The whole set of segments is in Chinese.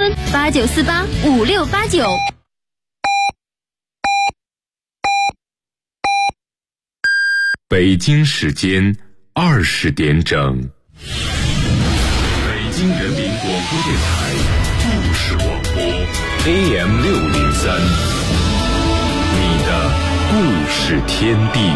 村89485689。 北京时间20点整，北京人民广播电台故事广播 AM603，你的故事天地。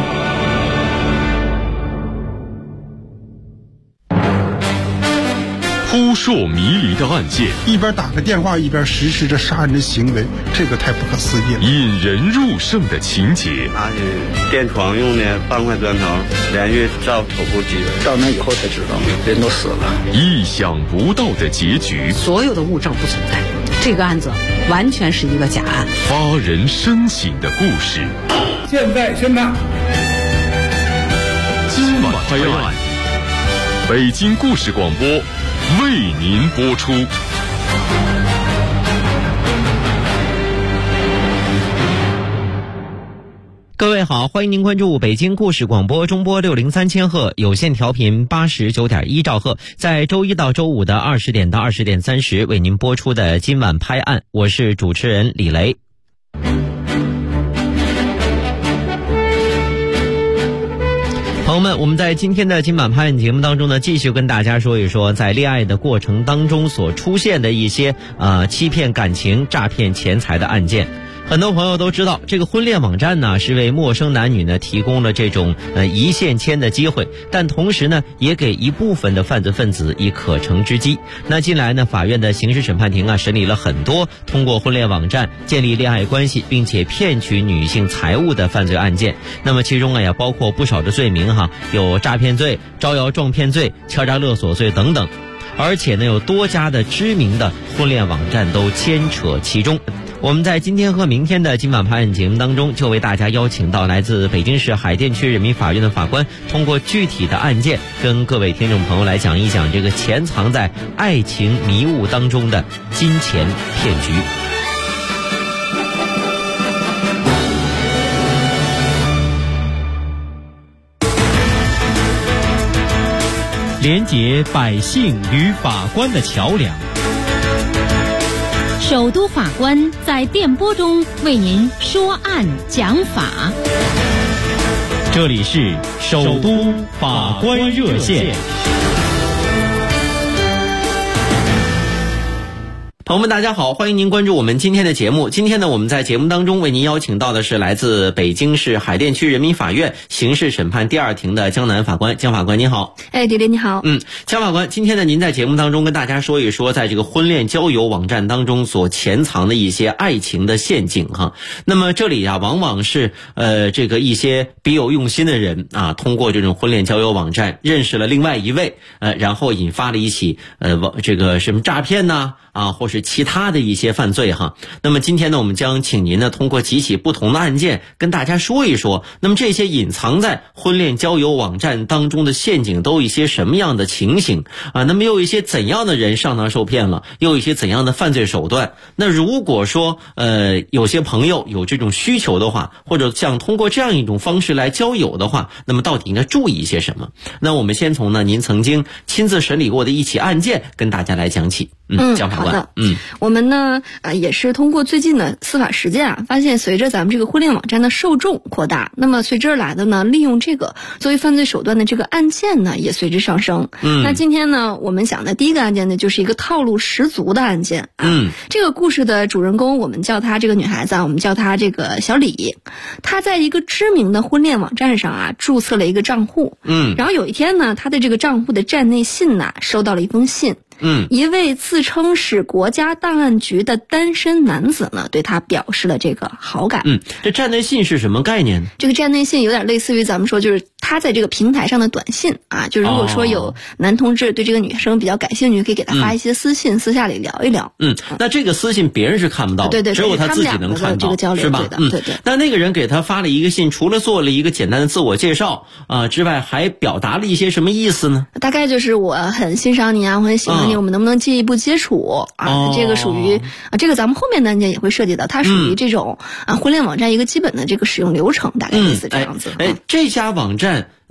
扑朔迷离的案件， 一边打个电话一边实施着杀人的行为，这个太不可思议了。 引人入胜的情节， 拿起电床用的半块砖头连续照头部击人， 到那以后才知道人都死了。 意想不到的结局， 所有的物证不存在，这个案子完全是一个假案。 发人深省的故事， 现在宣判。 今晚拍案，北京故事广播为您播出。 各位好，欢迎您关注北京故事广播中波603千赫有线调频89.1兆赫，在周一到周五的20点到20点30为您播出的今晚拍案，我是主持人李雷。朋友们，我们在今天的今晚拍案节目当中呢，继续跟大家说一说在恋爱的过程当中所出现的一些欺骗感情、诈骗钱财的案件。很多朋友都知道，这个婚恋网站呢是为陌生男女呢提供了这种一线牵的机会，但同时呢也给一部分的犯罪分子以可乘之机。那近来呢，法院的刑事审判庭审理了很多通过婚恋网站建立恋爱关系并且骗取女性财物的犯罪案件。那么其中也包括不少的罪名有诈骗罪、招摇撞骗罪、敲诈勒索罪等等。而且呢，有多家的知名的婚恋网站都牵扯其中。我们在今天和明天的今晚拍案节目当中，就为大家邀请到来自北京市海淀区人民法院的法官，通过具体的案件，跟各位听众朋友来讲一讲这个潜藏在爱情迷雾当中的金钱骗局。 连结百姓与法官的桥梁。 首都法官在电波中为您说案讲法。 这里是首都法官热线。 朋友们大家好，欢迎您关注我们今天的节目。今天呢，我们在节目当中为您邀请到的是来自北京市海淀区人民法院刑事审判第2庭的江南法官。江法官您好。 李雷你好。 江法官，今天呢您在节目当中跟大家说一说在这个婚恋交友网站当中所潜藏的一些爱情的陷阱那么这里往往是这个一些别有用心的人通过这种婚恋交友网站认识了另外一位然后引发了一起这个什么诈骗或是其他的一些犯罪那么今天呢，我们将请您呢通过几起不同的案件跟大家说一说，那么这些隐藏在婚恋交友网站当中的陷阱都有一些什么样的情形那么又有一些怎样的人上当受骗了，又有一些怎样的犯罪手段。那如果说有些朋友有这种需求的话，或者想通过这样一种方式来交友的话，那么到底应该注意一些什么？那我们先从呢您曾经亲自审理过的一起案件跟大家来讲起。江法官。 好的。我们呢也是通过最近的司法实践发现随着咱们这个婚恋网站的受众扩大，那么随之而来的呢，利用这个作为犯罪手段的这个案件呢也随之上升。那今天呢我们讲的第一个案件呢就是一个套路十足的案件这个故事的主人公我们叫她这个女孩子我们叫她这个小李，她在一个知名的婚恋网站上注册了一个账户然后有一天呢，她的这个账户的站内信收到了一封信。一位自称是国家档案局的单身男子呢，对他表示了这个好感。 这站内信是什么概念呢？ 这个站内信有点类似于咱们说就是他在这个平台上的短信就如果说有男同志对这个女生比较感兴趣，可以给他发一些私信，私下里聊一聊。 那这个私信别人是看不到的， 对， 只有他自己能看到， 这个交流， 是吧？ 对。 那个人给他发了一个信，除了做了一个简单的自我介绍之外，还表达了一些什么意思呢？ 大概就是我很欣赏你我很喜欢你，我们能不能进一步接触这个属于这个咱们后面的案件也会涉及到，它属于这种婚恋网站一个基本的这个使用流程，大概类似这样子。 这家网站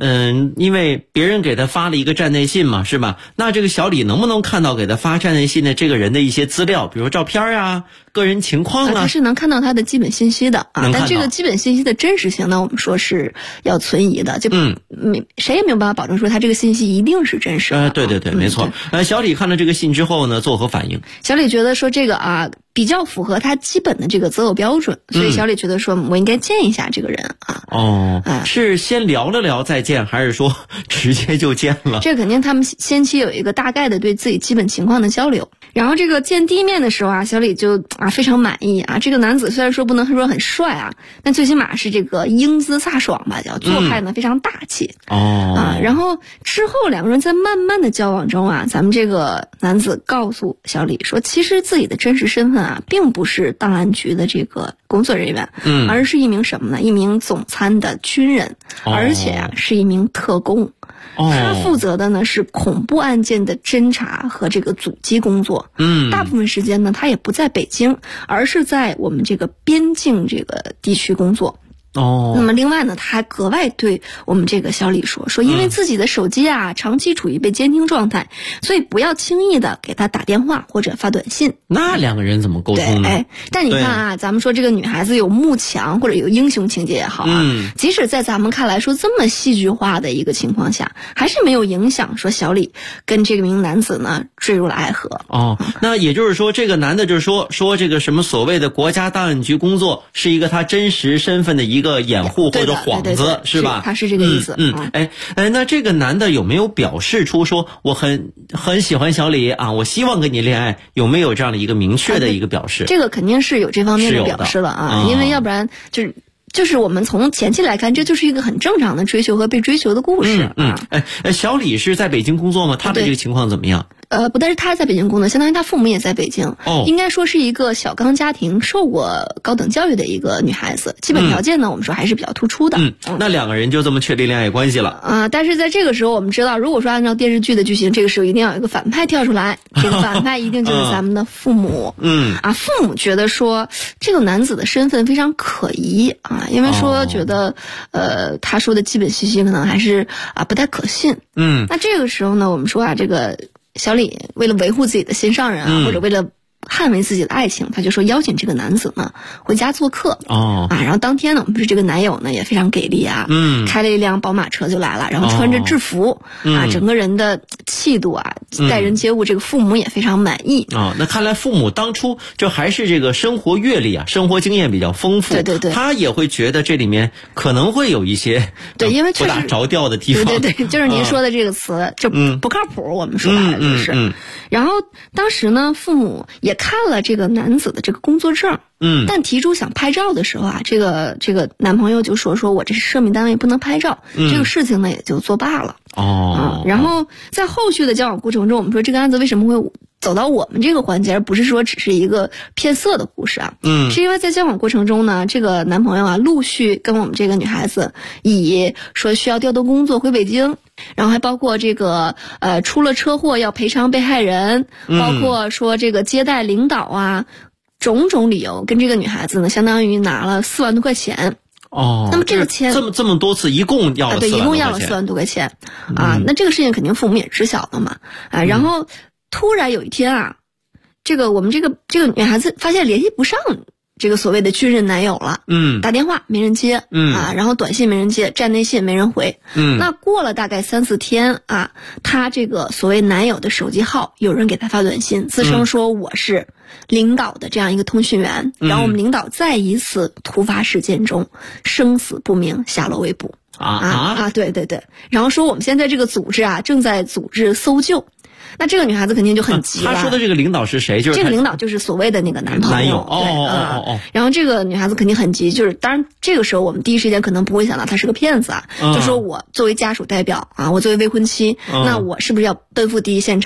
因为别人给他发了一个站内信嘛，是吧？那这个小李能不能看到给他发站内信的这个人的一些资料，比如照片啊、个人情况啊？ 他是能看到他的基本信息的啊，但这个基本信息的真实性呢，我们说是要存疑的，就谁也没有办法保证说他这个信息一定是真实的。 对对对，没错。小李看了这个信之后呢，作何反应？ 小李觉得说这个比较符合他基本的这个择偶标准，所以小李觉得说我应该见一下这个人啊。 是先聊了聊再见，还是说直接就见了？ 这肯定他们先期有一个大概的对自己基本情况的交流。然后这个见第一面的时候小李就非常满意这个男子虽然说不能说很帅但最起码是这个英姿飒爽吧，叫做派呢非常大气然后之后两个人在慢慢的交往中咱们这个男子告诉小李说，其实自己的真实身份并不是档案局的这个工作人员，而是一名什么呢？一名总参的军人，而且是一名特工。他负责的呢是恐怖案件的侦查和这个阻击工作。大部分时间呢他也不在北京，而是在我们这个边境这个地区工作。那么另外呢，他还格外对我们这个小李说，因为自己的手机长期处于被监听状态，所以不要轻易的给他打电话或者发短信。 那两个人怎么沟通呢？ 但你看咱们说这个女孩子有慕强或者有英雄情节也好即使在咱们看来说这么戏剧化的一个情况下，还是没有影响说小李跟这名男子呢坠入了爱河。 那也就是说这个男的就是说这个什么所谓的国家档案局工作是一个他真实身份的一个掩护或者幌子， 对是吧？ 他是这个意思。 那这个男的有没有表示出说我很喜欢小李我希望跟你恋爱，有没有这样的一个明确的一个表示？ 这个肯定是有这方面的表示了因为要不然就是我们从前期来看，这就是一个很正常的追求和被追求的故事小李是在北京工作吗？他的这个情况怎么样？ 不但是他在北京工作，相当于他父母也在北京应该说是一个小康家庭，受过高等教育的一个女孩子，基本条件呢我们说还是比较突出的那两个人就这么确立恋爱关系了但是在这个时候我们知道，如果说按照电视剧的剧情，这个时候一定要有一个反派跳出来这个反派一定就是咱们的父母父母觉得说这个男子的身份非常可疑因为说觉得他说的基本信息可能还是不太可信那这个时候呢我们说这个小李为了维护自己的心上人或者为了捍卫自己的爱情，他就说邀请这个男子呢回家做客然后当天呢我们是这个男友呢也非常给力开了一辆宝马车就来了，然后穿着制服整个人的气度待人接物，这个父母也非常满意那看来父母当初就还是这个生活阅历生活经验比较丰富， 对他也会觉得这里面可能会有一些因为不大着调的地方。 对就是您说的这个词就不靠谱我们说白了就是然后当时呢父母也看了这个男子的这个工作证但提出想拍照的时候这个男朋友就说我这是涉密单位不能拍照这个事情呢也就作罢了然后在后续的交往过程中，我们说这个案子为什么会走到我们这个环节，而不是说只是一个骗色的故事是因为在交往过程中呢，这个男朋友陆续跟我们这个女孩子以说需要调动工作回北京，然后还包括这个出了车祸要赔偿被害人包括说这个接待领导种种理由跟这个女孩子呢相当于拿了4万多块钱那么这个钱这么多次一共要了4万多块钱对，一共要了4万多块钱那这个事情肯定父母也知晓了嘛然后突然有一天这个我们这个女孩子发现联系不上这个所谓的军人男友了打电话没人接然后短信没人接，站内信没人回那过了大概3-4天她这个所谓男友的手机号有人给她发短信自称说我是领导的这样一个通讯员然后我们领导在一次突发事件中生死不明下落未卜对然后说我们现在这个组织正在组织搜救那这个女孩子肯定就很急了。 她说的这个领导是谁？就是这个领导就是所谓的那个男朋友。然后这个女孩子肯定很急，就是当然这个时候我们第一时间可能不会想到他是个骗子就说我作为家属代表我作为未婚妻那我是不是要奔赴第一现场？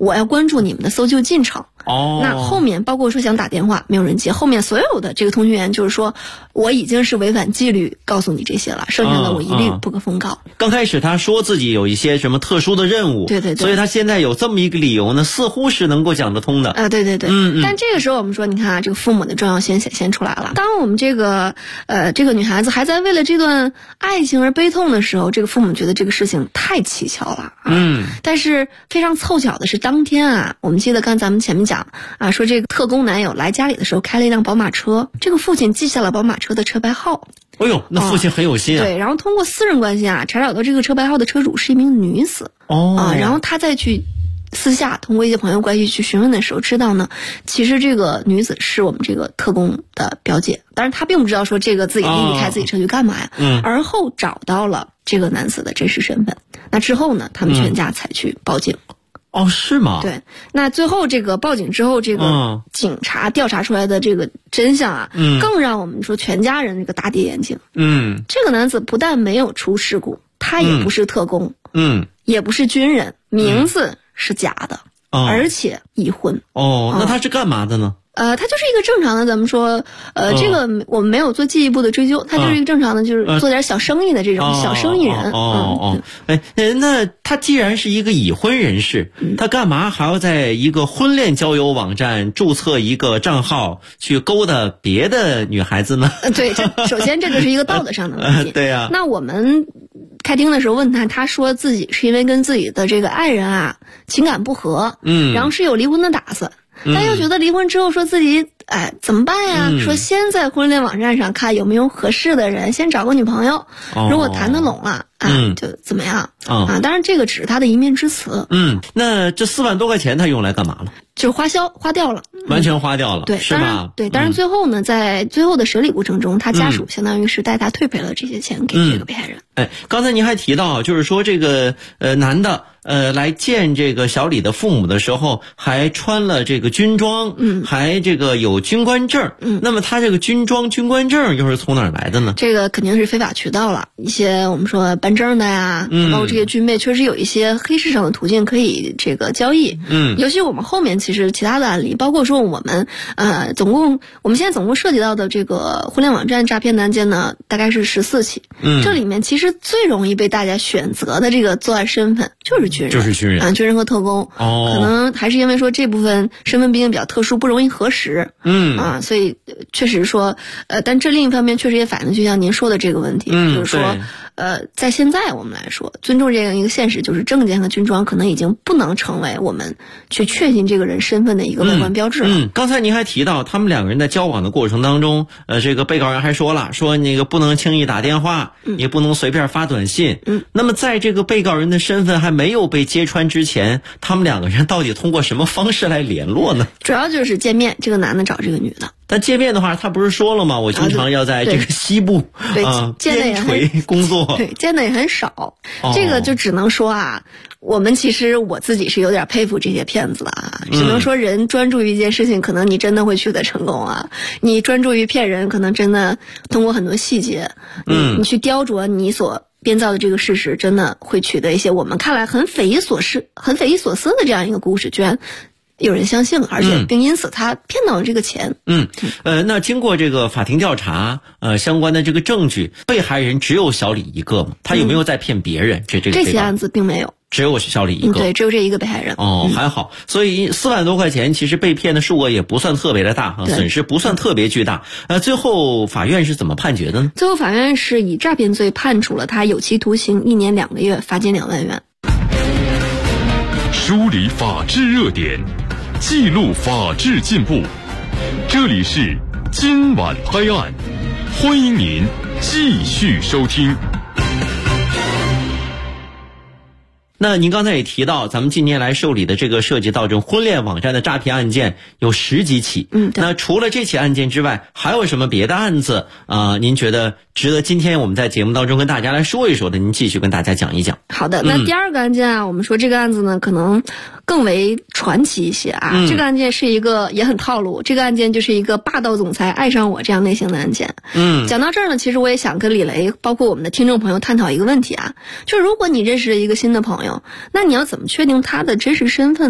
我要关注你们的搜救进程。那后面包括说想打电话没有人接，后面所有的这个通讯员就是说我已经是违反纪律告诉你这些了，剩下的我一律不可奉告。 刚开始他说自己有一些什么特殊的任务， 对， 所以他现在有这么一个理由呢，似乎是能够讲得通的。 对，但这个时候我们说，你看啊，这个父母的重要性显现出来了。当我们这个女孩子还在为了这段爱情而悲痛的时候，这个父母觉得这个事情太蹊跷了但是非常凑巧的是，当天啊，我们记得刚才咱们前面讲啊，说这个特工男友来家里的时候开了一辆宝马车，这个父亲记下了宝马车的车牌号。 哎呦，那父亲很有心啊。 对，然后通过私人关系啊，查找到这个车牌号的车主是一名女子。然后他再去私下通过一些朋友关系去询问的时候，知道呢，其实这个女子是我们这个特工的表姐，当然他并不知道说这个自己弟弟开自己车去干嘛呀。而后找到了这个男子的真实身份，那之后呢，他们全家才去报警。 是吗？ 对，那最后这个报警之后，这个警察调查出来的这个真相啊，更让我们说全家人这个大跌眼镜。这个男子不但没有出事故，他也不是特工，也不是军人，名字是假的，而且已婚。 那他是干嘛的呢？ 他就是一个正常的，咱们说，这个我们没有做进一步的追究，他就是一个正常的，就是做点小生意的这种小生意人。 那他既然是一个已婚人士，他干嘛还要在一个婚恋交友网站注册一个账号去勾搭别的女孩子呢？ 对，首先这就是一个道德上的问题。 对呀。 那我们开庭的时候问他，他说自己是因为跟自己的这个爱人啊情感不和，然后是有离婚的打算。但又觉得离婚之后说自己怎么办呀？说先在婚恋网站上看有没有合适的人，先找个女朋友，如果谈得拢了就怎么样当然这个只是他的一面之词。 那这4万多块钱他用来干嘛了？ 就是花掉了， 完全花掉了。 对， 是吧？ 对，当然最后呢，在最后的审理过程中，他家属相当于是带他退赔了这些钱给这个被害人。 刚才您还提到，就是说这个男的来见这个小李的父母的时候，还穿了这个军装，还这个有军官证。那么他这个军官证又是从哪儿来的呢？ 这个肯定是非法渠道了，一些我们说办证的呀，包括这些军备，确实有一些黑市上的途径可以这个交易。尤其我们后面其实其他的案例，包括说我们我们现在总共涉及到的这个婚恋网站诈骗的案件呢，大概是14起。这里面其实最容易被大家选择的这个作案身份就是军人，军人和特工。可能还是因为说这部分身份毕竟比较特殊，不容易核实。所以确实说，但这另一方面确实也反映就像您说的这个问题，就是说，在现在我们来说，尊重这样一个现实，就是证件和军装可能已经不能成为我们去确信这个人身份的一个外观标志了。 刚才您还提到，他们两个人在交往的过程当中，这个被告人还说了，说那个不能轻易打电话，也不能随便发短信。那么在这个被告人的身份还没有被揭穿之前，他们两个人到底通过什么方式来联络呢？ 主要就是见面，这个男的找这个女的。 但见面的话，他不是说了吗？我经常要在这个西部边陲工作， 对，见的也很少。这个就只能说我们其实我自己是有点佩服这些骗子的只能说人专注于一件事情，可能你真的会取得成功你专注于骗人，可能真的通过很多细节，你去雕琢你所编造的这个事实，真的会取得一些我们看来很匪夷所思的这样一个故事，居然有人相信了，而且并因此他骗到了这个钱。 那经过这个法庭调查，相关的这个证据，被害人只有小李一个吗？他有没有在骗别人？这起案子并没有， 只有小李一个。 对，只有这一个被害人。 还好。所以4万多块钱，其实被骗的数额也不算特别的大损失不算特别巨大。最后法院是怎么判决的呢？ 最后法院是以诈骗罪判处了他有期徒刑1年2个月，罚金2万元。 梳理法治热点，记录法治进步。这里是今晚拍案，欢迎您继续收听。 那您刚才也提到，咱们近年来受理的这个涉及到这种婚恋网站的诈骗案件有10几起。那除了这起案件之外，还有什么别的案子您觉得值得今天我们在节目当中跟大家来说一说的？您继续跟大家讲一讲。 好的，那第二个案件我们说这个案子呢，可能更为传奇一些这个案件是一个也很套路，这个案件就是一个霸道总裁爱上我这样类型的案件。讲到这儿呢，其实我也想跟李雷包括我们的听众朋友探讨一个问题就是如果你认识了一个新的朋友，那你要怎么确定他的真实身份呢？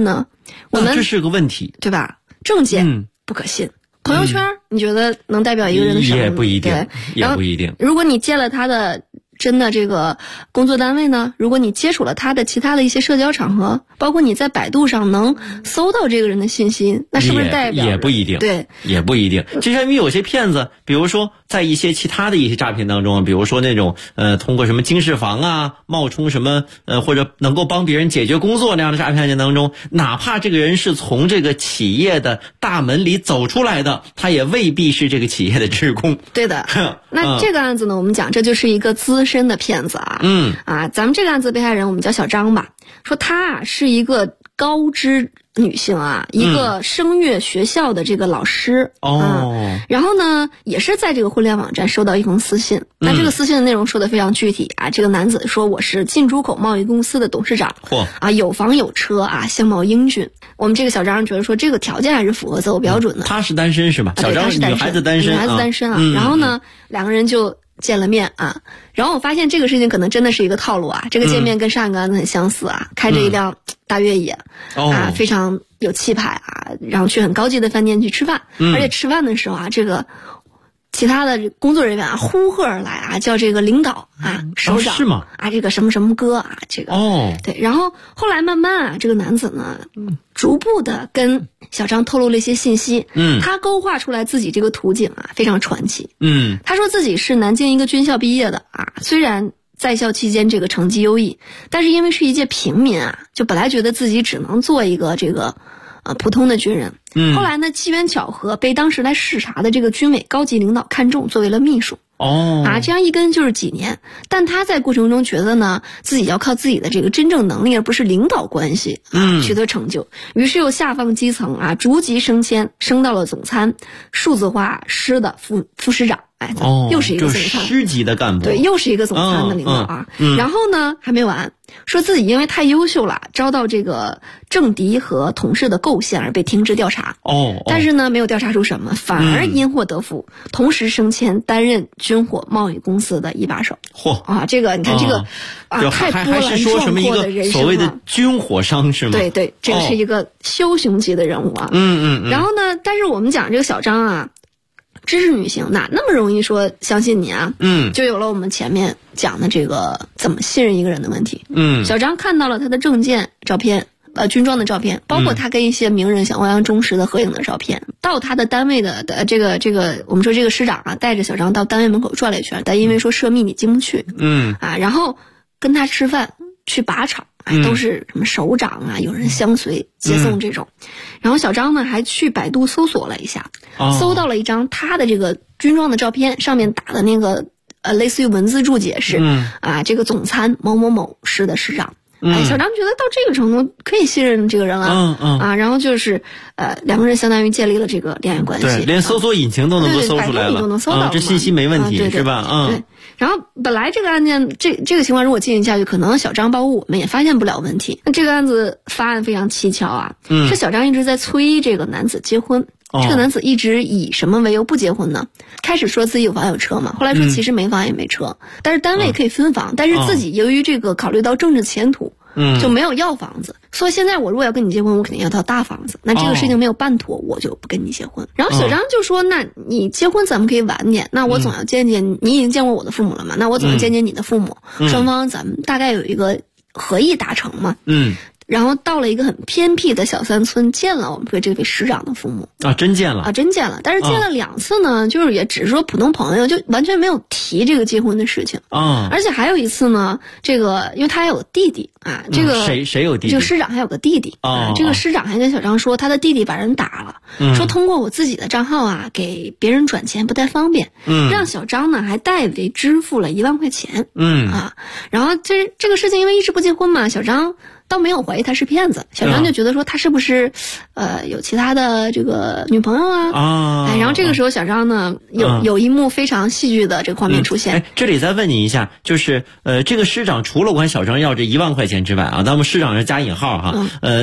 这是个问题， 对吧？证件不可信，朋友圈你觉得能代表一个人的什么？ 也不一定，也不一定。 如果你借了他的真的这个工作单位呢，如果你接触了他的其他的一些社交场合，包括你在百度上能搜到这个人的信息，那是不是代表也不一定？ 对， 也不一定。就像因为有些骗子，比如说在一些其他的一些诈骗当中，比如说那种通过什么金饰房啊，冒充什么或者能够帮别人解决工作那样的诈骗案件当中，哪怕这个人是从这个企业的大门里走出来的，他也未必是这个企业的职工。 对的。那这个案子呢，我们讲这就是一个资深的骗子啊。咱们这个案子被害人我们叫小张吧，说她是一个高知女性啊，一个声乐学校的这个老师。然后呢，也是在这个婚恋网站收到一封私信。那这个私信的内容说的非常具体啊，这个男子说我是进出口贸易公司的董事长，有房有车啊，相貌英俊。我们这个小张觉得说这个条件还是符合择偶标准的。 他是单身是吧？小张是女孩子单身， 女孩子单身啊。然后呢，两个人就见了面啊，然后我发现这个事情可能真的是一个套路啊。这个见面跟上一个案子很相似啊，开着一辆大越野非常有气派啊，然后去很高级的饭店去吃饭，而且吃饭的时候啊，这个其他的工作人员啊呼喝而来啊，叫这个领导啊、首长是吗？ 这个什么什么哥啊，这个对。然后后来慢慢啊，这个男子呢，逐步的跟小张透露了一些信息。他勾画出来自己这个图景啊，非常传奇。他说自己是南京一个军校毕业的啊，虽然在校期间这个成绩优异，但是因为是一介平民啊，就本来觉得自己只能做一个这个普通的军人。后来呢，机缘巧合被当时来视察的这个军委高级领导看中，作为了秘书。这样一跟就是几年，但他在过程中觉得呢，自己要靠自己的这个真正能力，而不是领导关系取得成就。于是又下放基层啊，逐级升迁，升到了总参，数字化师的副师长。又是一个总参， 师级的干部， 对，又是一个总参的领导啊。然后呢，还没完，说自己因为太优秀了，遭到这个政敌和同事的构陷而被停职调查。但是呢，没有调查出什么，反而因祸得福，同时升迁担任军火贸易公司的一把手。这个你看这个太波澜壮阔的人生了。 所谓的军火商是吗？ 对对，这个是一个枭雄级的人物啊。然后呢，但是我们讲这个小张啊，知识女性哪那么容易说相信你啊？就有了我们前面讲的这个怎么信任一个人的问题。小张看到了他的证件照片，军装的照片，包括他跟一些名人像欧阳中石的合影的照片，到他的单位的这个我们说这个师长啊，带着小张到单位门口转了一圈，但因为说涉密你进不去。然后跟他吃饭去靶场。都是什么首长啊，有人相随接送这种。然后小张呢还去百度搜索了一下，搜到了一张他的这个军装的照片，上面打的那个类似于文字注解是这个总参某某某师的师长。小张觉得到这个程度可以信任这个人了。然后就是两个人相当于建立了这个恋爱关系。 对，连搜索引擎都能够搜出来了， 都能搜到。 这信息没问题，是吧？ 对。然后本来这个案件这个情况如果进行下去，可能小张包括我们也发现不了问题。那这个案子发案非常蹊跷啊。是小张一直在催这个男子结婚。这个男子一直以什么为由不结婚呢？开始说自己有房有车嘛，后来说其实没房也没车，但是单位可以分房，但是自己由于这个考虑到政治前途，就没有要房子。所以现在我如果要跟你结婚，我肯定要套大房子。那这个事情没有办妥，我就不跟你结婚。然后小张就说：“那你结婚咱们可以晚点，那我总要见见你，已经见过我的父母了嘛？那我总要见见你的父母，双方咱们大概有一个合意达成嘛。”然后到了一个很偏僻的小山村，见了我们说这位师长的父母真见了真见了。但是见了2次呢，就是也只是说普通朋友，就完全没有提这个结婚的事情而且还有一次呢，这个因为他还有弟弟这个谁有弟弟？ 这个师长还有个弟弟这个师长还跟小张说，他的弟弟把人打了，说通过我自己的账号给别人转钱不太方便，让小张呢还代为支付了1万块钱然后这个事情因为一直不结婚嘛，小张倒没有怀疑他是骗子，小张就觉得说他是不是有其他的这个女朋友然后这个时候小张呢有一幕非常戏剧的这个画面出现。 这里再问你一下，就是这个师长除了管小张要这1万块钱之外咱们师长是加引号那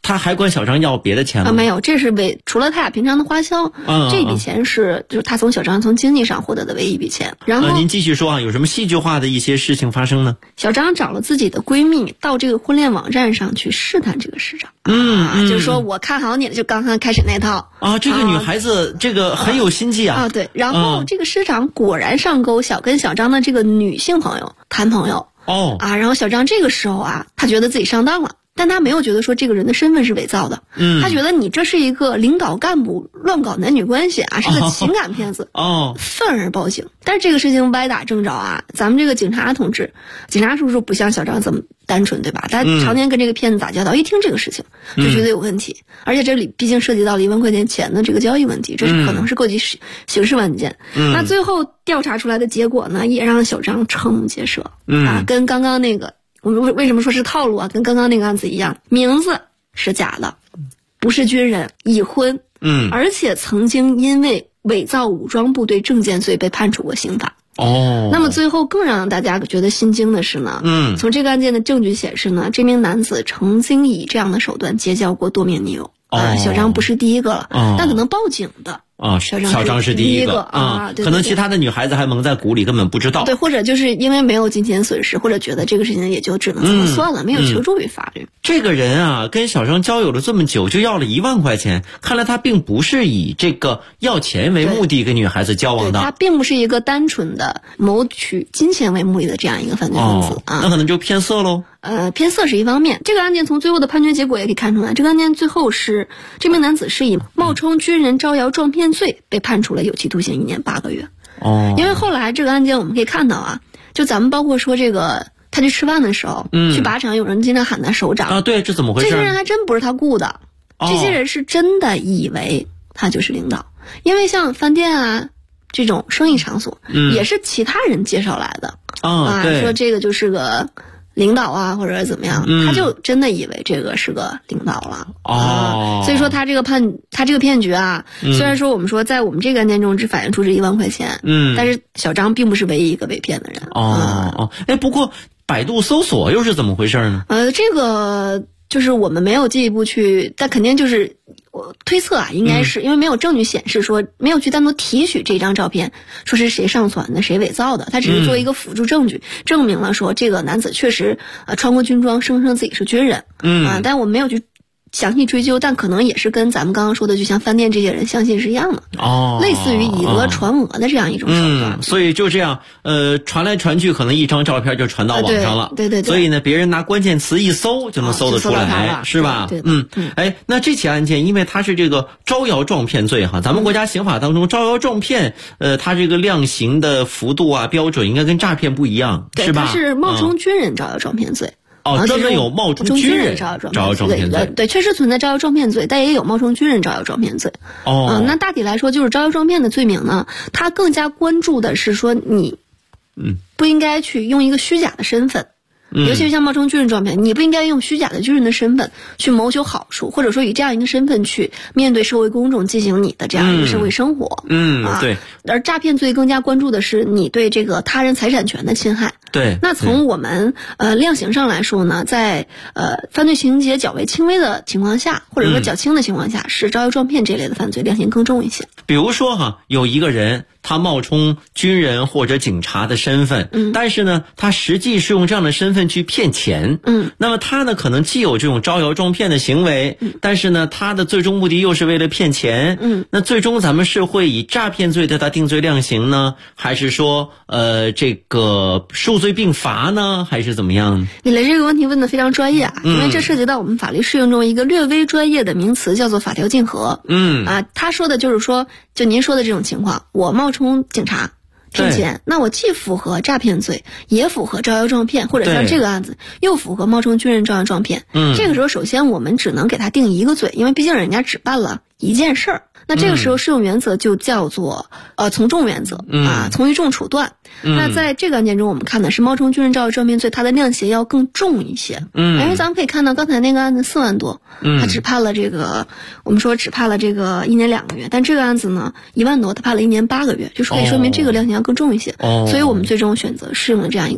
他还管小张要别的钱吗？ 没有，这是除了他俩平常的花销，这笔钱是就是他从小张从经济上获得的唯一一笔钱。然后您继续说啊，有什么戏剧化的一些事情发生呢？ 小张找了自己的闺蜜到这个婚恋网站上去试探这个市长，就是说我看好你了，就刚刚开始那套啊。这个女孩子这个很有心计啊。 对，然后这个市长果然上钩，跟小张的这个女性朋友谈朋友然后小张这个时候他觉得自己上当了。但他没有觉得说这个人的身份是伪造的，他觉得你这是一个领导干部乱搞男女关系是个情感骗子，愤而报警。但是这个事情歪打正着咱们这个警察叔叔不像小张这么单纯，对吧？他常年跟这个骗子打交道，一听这个事情就觉得有问题，而且这里毕竟涉及到了1万块钱钱的这个交易问题，这是可能是构及刑事案件。那最后调查出来的结果呢，也让小张瞠目结舌跟刚刚那个。我们为什么说是套路跟刚刚那个案子一样，名字是假的，不是军人，已婚，而且曾经因为伪造武装部队证件罪被判处过刑罚。那么最后更让大家觉得心惊的是呢，从这个案件的证据显示呢，这名男子曾经以这样的手段结交过多名女友。小张不是第一个了，但可能报警的小张是第一个对，可能其他的女孩子还蒙在鼓里，根本不知道。 对，或者就是因为没有金钱损失，或者觉得这个事情也就只能这么算了，没有求助于法律。 这个人跟小张交友了这么久，就要了1万块钱，看来他并不是以这个要钱为目的跟女孩子交往的。 他并不是一个单纯的谋取金钱为目的的这样一个犯罪分子那可能就骗色喽。 偏色是一方面，这个案件从最后的判决结果也可以看出来，这个案件最后是这名男子是以冒充军人招摇撞骗罪被判处了有期徒刑1年8个月。因为后来这个案件我们可以看到就咱们包括说这个他去吃饭的时候，去靶场有人经常喊他首长对，这怎么回事？ 这些人还真不是他雇的，这些人是真的以为他就是领导，因为像饭店这种生意场所，也是其他人介绍来的说这个就是个领导或者怎么样，他就真的以为这个是个领导了所以说他这个骗局虽然说我们说在我们这个案件中只反映出这1万块钱，但是小张并不是唯一一个被骗的人不过百度搜索又是怎么回事呢？ 这个就是我们没有进一步去，但肯定就是我推测应该是因为没有证据显示说没有去单独提取这张照片说是谁上传的谁伪造的，他只是做一个辅助证据，证明了说这个男子确实穿过军装，声称自己是军人但我们没有去详细追究，但可能也是跟咱们刚刚说的就像饭店这些人相信是一样的类似于以讹传讹的这样一种手段所以就这样传来传去，可能一张照片就传到网上了对所以呢别人拿关键词一搜就能搜得出来是吧？ 对那这起案件因为它是这个招摇撞骗罪咱们国家刑法当中招摇撞骗它这个量刑的幅度标准应该跟诈骗不一样是吧？ 它是冒充军人招摇撞骗罪专门有冒充军人招摇撞骗罪对，确实存在招摇撞骗罪，但也有冒充军人招摇撞骗罪那大体来说就是招摇撞骗的罪名呢，它更加关注的是说你不应该去用一个虚假的身份尤其是像冒充军人撞骗，你不应该用虚假的军人的身份去谋求好处，或者说以这样一个身份去面对社会公众进行你的这样一个社会生活对。 而诈骗罪更加关注的是你对这个他人财产权的侵害对。 那从我们量刑上来说呢，在犯罪情节较为轻微的情况下，或者说较轻的情况下，是招摇撞骗这类的犯罪量刑更重一些。 比如说有一个人他冒充军人或者警察的身份但是呢他实际是用这样的身份去骗钱那么他呢可能既有这种招摇撞骗的行为但是呢他的最终目的又是为了骗钱那最终咱们是会以诈骗罪对他定罪量刑呢，还是说这个数罪并罚呢，还是怎么样？ 你的这个问题问得非常专业因为这涉及到我们法律适用中一个略微专业的名词，叫做法条竞合他说的就是说就您说的这种情况，我冒充警察骗钱，那我既符合诈骗罪，也符合招摇撞骗，或者像这个案子又符合冒充军人招摇撞骗这个时候首先我们只能给他定一个罪，因为毕竟人家只办了一件事儿，那这个时候适用原则就叫做从重原则从一重处断那在这个案件中我们看的是冒充军人招摇撞骗罪，它的量刑要更重一些因为咱们可以看到刚才那个案子4万多他只判了这个我们说只判了这个1年2个月，但这个案子呢1万多他判了1年8个月，就是可以说明这个量刑要更重一些所以我们最终选择适用了这样一个罪名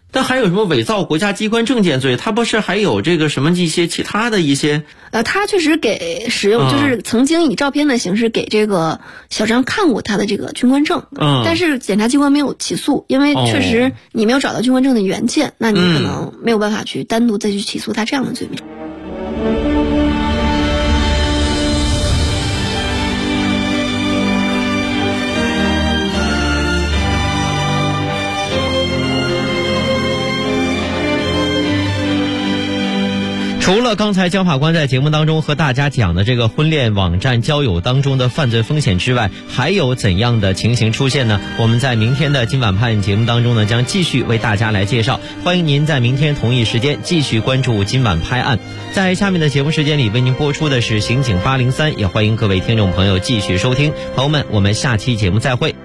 但还有什么伪造国家机关证件罪？他不是还有这个什么一些其他的一些？ 他确实给使用，就是曾经以照片的形式给这个小张看过他的这个军官证，但是检察机关没有起诉，因为确实你没有找到军官证的原件，那你可能没有办法去单独再去起诉他这样的罪名。 除了刚才姜法官在节目当中和大家讲的这个婚恋网站交友当中的犯罪风险之外，还有怎样的情形出现呢？我们在明天的今晚判案节目当中呢，将继续为大家来介绍。欢迎您在明天同一时间继续关注今晚拍案。在下面的节目时间里为您播出的是刑警803，也欢迎各位听众朋友继续收听。朋友们，我们下期节目再会。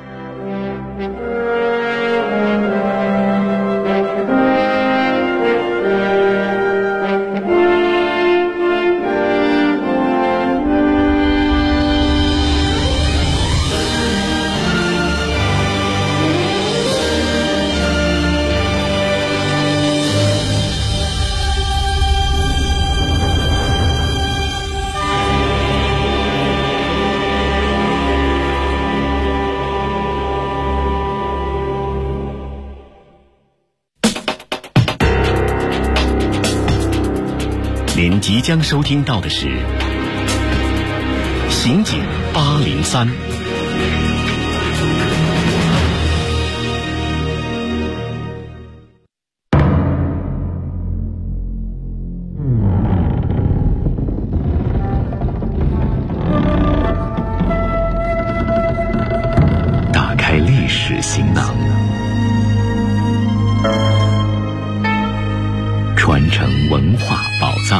您即将收听到的是刑警803。打开历史行囊，传承文化宝藏。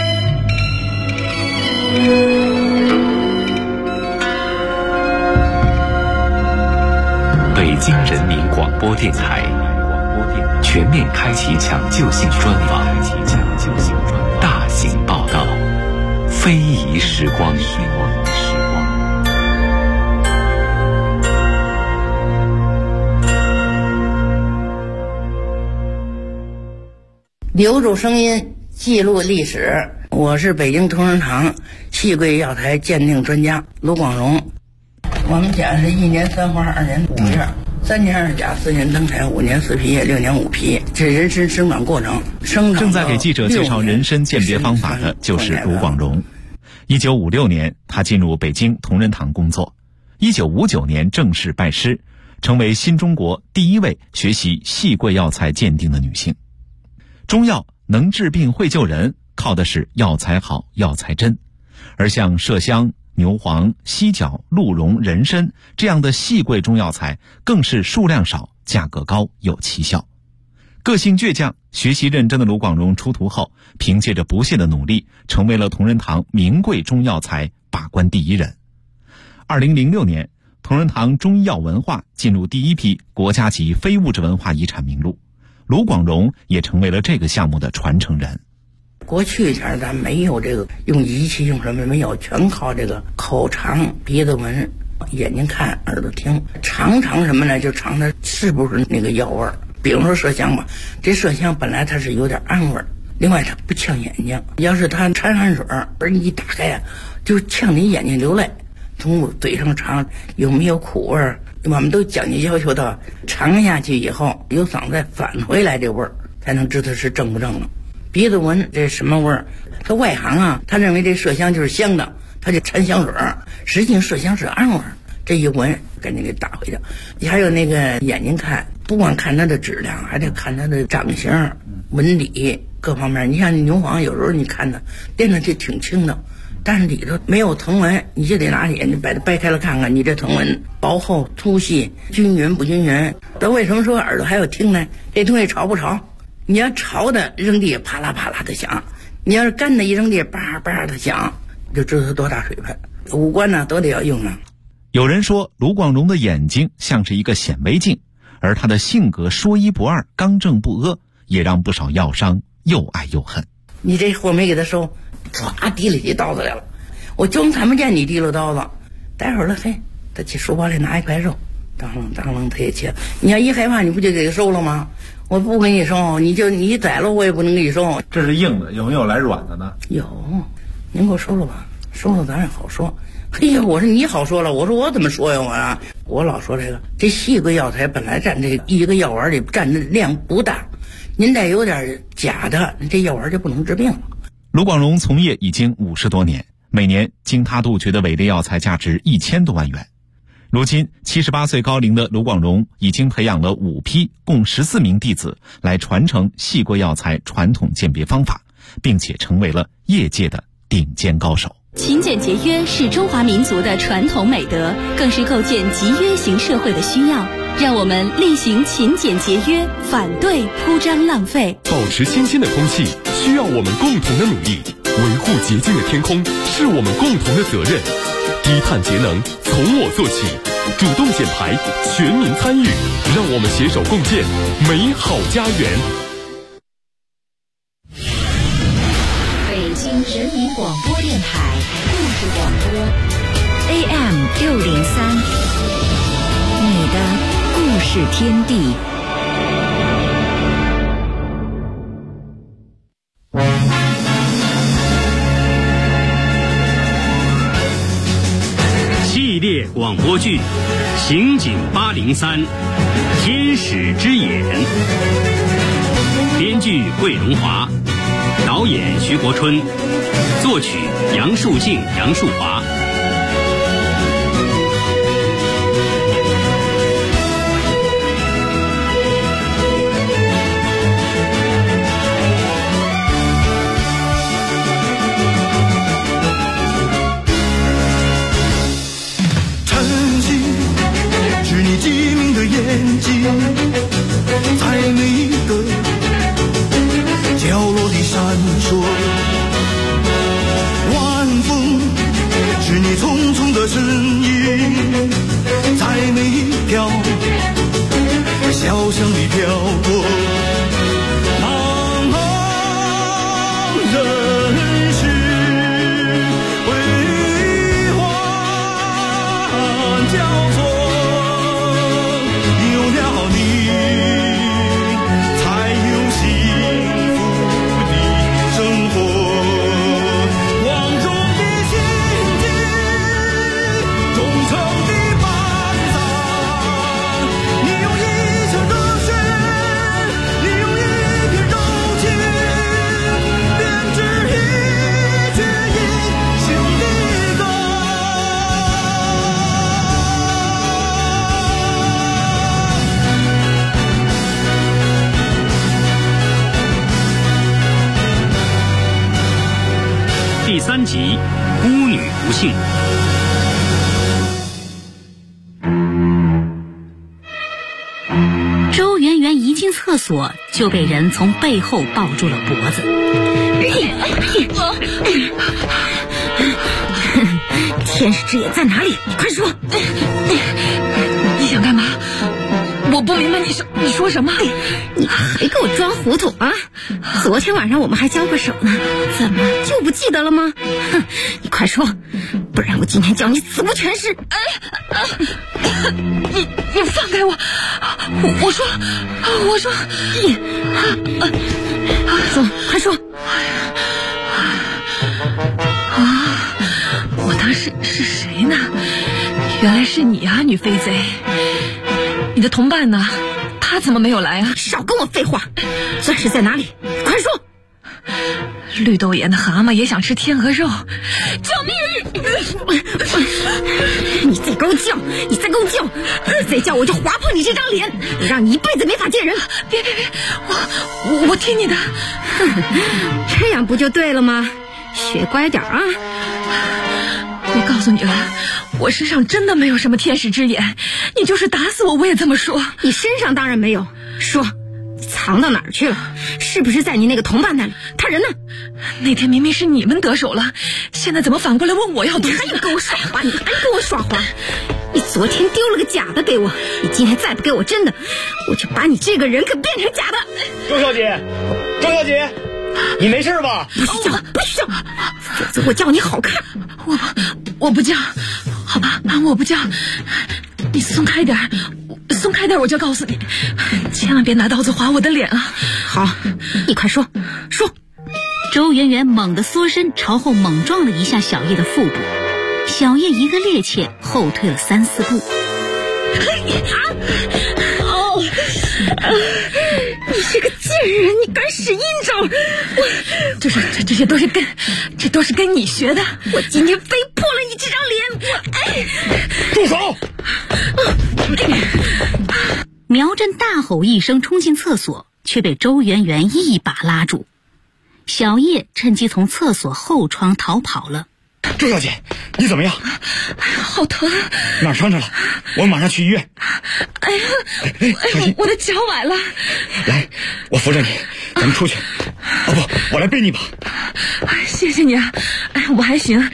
北京人民广播电台全面开启抢救性专访，大型报道，非遗时光。 留住声音，记录历史。我是北京同仁堂细桂药材鉴定专家卢广荣。我们家是1年3花2年5叶，3年2甲4年登产5年4皮叶6年5皮，这人参生长过程。 正在给记者介绍人参鉴别方法的就是卢广荣。1956年，他进入北京同仁堂工作。1959年正式拜师，成为新中国第一位学习细桂药材鉴定的女性。中药能治病会救人，靠的是药材好、药材真。而像麝香、牛黄、犀角、鹿茸、人参这样的细桂中药材，更是数量少、价格高、有奇效。个性倔强、学习认真的卢广荣出徒后，凭借着不懈的努力，成为了同仁堂名贵中药材把关第一人。2006年，同仁堂中医药文化进入第一批国家级非物质文化遗产名录，卢广荣也成为了这个项目的传承人。 过去前咱没有这个用仪器用什么没有，全靠这个口尝、鼻子闻、眼睛看、耳朵听。尝什么呢？就尝它是不是那个药味儿。比如说麝香吧，这麝香本来它是有点暗味儿，另外它不呛眼睛。要是它掺汗水，而你一打开呀，就呛你眼睛流泪。从嘴上尝有没有苦味儿，我们都讲究要求到尝下去以后，由嗓子返回来这味儿，才能知道是正不正了。鼻子闻这什么味儿？他外行啊，他认为这麝香就是香的，他就掺香水儿，实际上麝香是暗味儿。这一闻赶紧给打回去。你还有那个眼睛看，不光看它的质量，还得看它的长相、纹理各方面。你像牛黄，有时候你看它掂着就挺轻的，但是里头没有藤纹，你就得拿眼睛把它掰开了看看，你这藤纹薄厚、粗细、均匀不均匀。那为什么说耳朵还有听呢？这东西潮不潮？你要潮的扔地啪啦啪啦的响，你要是干的一扔地叭叭的响，就知道它多大水分。五官呢都得要用啊。 有人说卢广荣的眼睛像是一个显微镜，而他的性格说一不二、刚正不阿，也让不少药商又爱又恨。 你这货没给他收，唰提了起刀子来了，我就看不见你提溜刀子。待会儿了，嘿，他去书包里拿一块肉， 当啷赔钱。你要一害怕，你不就给收了吗？我不给你收，你宰了我也不能给你收。 这是硬的，有没有来软的呢？ 有，您给我收了吧，收了咱也好说。哎呀，我说你好说了，我说我怎么说呀？我老说这细个药材本来占这一个药丸里占的量不大，您再有点假的，这药丸就不能治病了。 卢广荣从业已经50多年，每年经他杜绝的伪劣药材价值1000多万元。如今78岁高龄的卢广荣已经培养了5批共14名弟子来传承细过药材传统鉴别方法，并且成为了业界的顶尖高手。 勤俭节约是中华民族的传统美德，更是构建集约型社会的需要。让我们力行勤俭节约，反对铺张浪费。 保持新鲜的空气需要我们共同的努力，维护洁净的天空是我们共同的责任。低碳节能从我做起，主动减排，全民参与，让我们携手共建美好家园。 北京人民广播电台故事广播 AM603， 你的故事天地。 系列广播剧《刑警803天使之眼》，编剧桂荣华，导演徐国春，作曲杨树静、杨树华。 眼睛在每一个角落里闪烁，晚风是你匆匆的身影，在每一条小巷里飘过。茫茫人世为欢交错， 第3集，孤女不幸。 周圆圆一进厕所就被人从背后抱住了脖子。天使之眼在哪里？快说！ 你想干嘛？我不明白你说什么？ 你还给我装糊涂啊！昨天晚上我们还交过手呢，怎么就不记得了吗？哼，你快说，不然我今天叫你死无全尸！ 你放开我！我说， 说，快说！ 我当时是谁呢？原来是你啊，女飞贼！你的同伴呢？他怎么没有来啊？ 少跟我废话！钻石在哪里？快说！ 绿豆眼的蛤蟆也想吃天鹅肉！救命！ 你再给我叫！你再叫我就划破你这张脸，让你一辈子没法见人！ 别！我听你的。 这样不就对了吗？学乖点啊！ 我告诉你了，我身上真的没有什么天使之眼，你就是打死我也这么说。 你身上当然没有，说藏到哪儿去了？是不是在你那个同伴那里？他人呢？ 那天明明是你们得手了，现在怎么反过来问我要东西？ 你还跟我耍滑！你昨天丢了个假的给我，你今天再不给我真的，我就把你这个人可变成假的。 周小姐，你没事吧？ 不许叫，否则我叫你好看。 我不叫，好吧，我不叫。 你松开点，松开点，我就告诉你，千万别拿刀子划我的脸啊！ 好，你快说。周圆圆猛地缩身，朝后猛撞了一下小叶的腹部，小叶一个趔趄，后退了3、4步。 你这个贱人，你敢使阴招！这都是跟你学的。我今天非破了你这张脸！ 住手！ 苗振大吼一声，冲进厕所，却被周圆圆一把拉住。小叶趁机从厕所后窗逃跑了。 周小姐，你怎么样？ 好疼！ 哪儿伤着了？我们马上去医院。 哎呀，我的脚崴了。 来，我扶着你，咱们出去。不，我来背你吧。 谢谢你啊！我还行。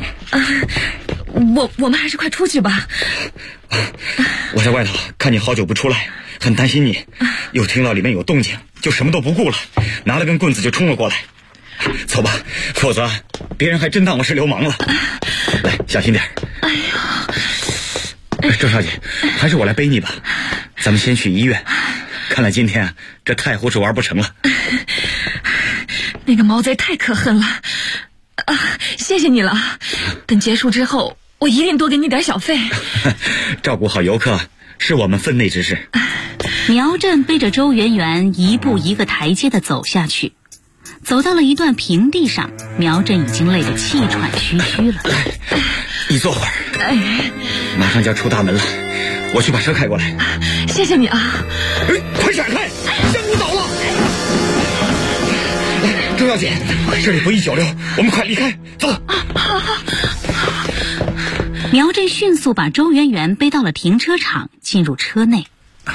我们还是快出去吧。 我在外头看你好久不出来，很担心你，又听到里面有动静，就什么都不顾了，拿了根棍子就冲了过来。走吧，否则别人还真当我是流氓了。来，小心点。 哎呀， 周小姐，还是我来背你吧。咱们先去医院。看来今天这太湖是玩不成了。 那个毛贼太可恨了。谢谢你了。等结束之后，我一定多给你点小费。 照顾好游客是我们分内之事。 苗振背着周圆圆一步一个台阶地走下去，走到了一段平地上，苗振已经累得气喘吁吁了。 你坐会儿，马上就要出大门了，我去把车开过来。 谢谢你啊！ 快闪开，向你倒了！来，周小姐，这里不宜久留，我们快离开，走。 苗振迅速把周圆圆背到了停车场，进入车内。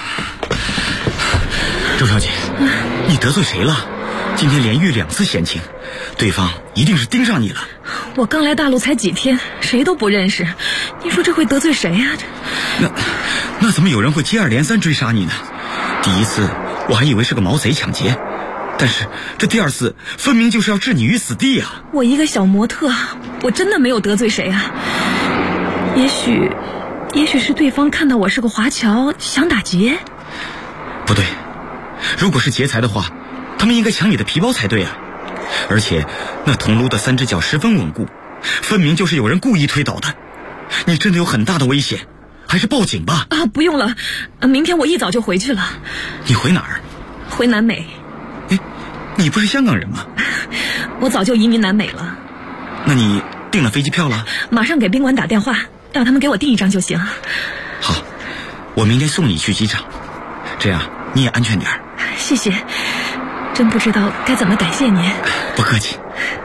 周小姐，你得罪谁了？今天连遇2次险情，对方一定是盯上你了。 我刚来大陆才几天，谁都不认识，你说这会得罪谁呀？ 那怎么有人会接二连三追杀你呢？第一次我还以为是个毛贼抢劫，但是这第2次分明就是要置你于死地啊！ 我一个小模特，我真的没有得罪谁啊。也许是对方看到我是个华侨，想打劫。 不对，如果是劫财的话，他们应该抢你的皮包才对啊！而且那铜炉的3只脚十分稳固，分明就是有人故意推倒的。你真的有很大的危险，还是报警吧。 不用了，明天我一早就回去了。 你回哪儿？ 回南美。 你不是香港人吗？ 我早就移民南美了。 那你订了飞机票了？ 马上给宾馆打电话，让他们给我订1张就行。 好，我明天送你去机场，这样你也安全点。 谢谢，真不知道该怎么感谢您。 不客气。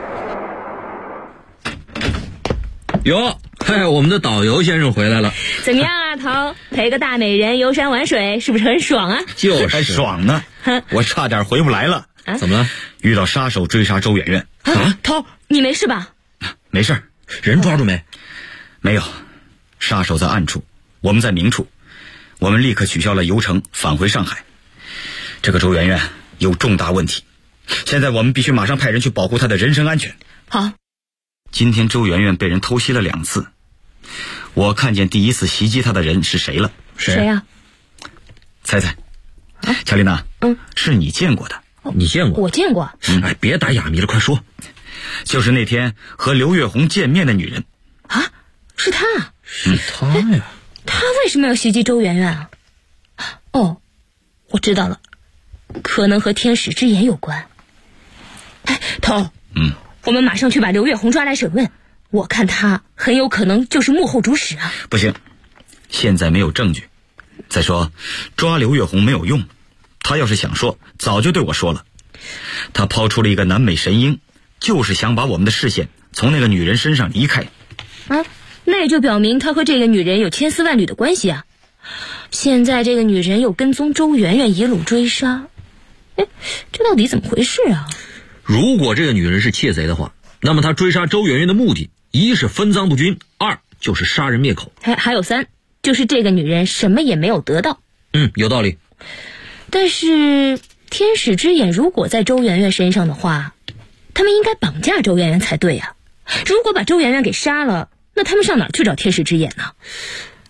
哟，我们的导游先生回来了。 怎么样啊，头？陪个大美人游山玩水，是不是很爽啊？ 就是还爽呢，我差点回不来了。 怎么了？ 遇到杀手追杀周圆圆。 头，你没事吧？ 没事， 人抓住没？ 没有，杀手在暗处，我们在明处。我们立刻取消了游程，返回上海。这个周圆圆有重大问题，现在我们必须马上派人去保护她的人身安全。 好。 今天周圆圆被人偷袭了2次，我看见第1次袭击她的人是谁了？ 谁呀？ 猜猜。乔丽娜，是你见过的。 你见过？ 我见过。 别打哑谜了，快说。 就是那天和刘月红见面的女人。 啊，是她？ 是她呀。 她为什么要袭击周圆圆啊？哦，我知道了，可能和天使之眼有关。头，我们马上去把刘月红抓来审问，我看她很有可能就是幕后主使啊。 不行，现在没有证据。再说抓刘月红没有用，她要是想说早就对我说了。她抛出了一个南美神鹰，就是想把我们的视线从那个女人身上离开。 那也就表明她和这个女人有千丝万缕的关系啊。现在这个女人又跟踪周圆圆一路追杀，这到底怎么回事啊？ 如果这个女人是窃贼的话，那么她追杀周圆圆的目的，1是分赃不均，2就是杀人灭口， 还有3就是这个女人什么也没有得到。 有道理。 但是天使之眼如果在周圆圆身上的话，他们应该绑架周圆圆才对啊。如果把周圆圆给杀了，那他们上哪儿去找天使之眼呢？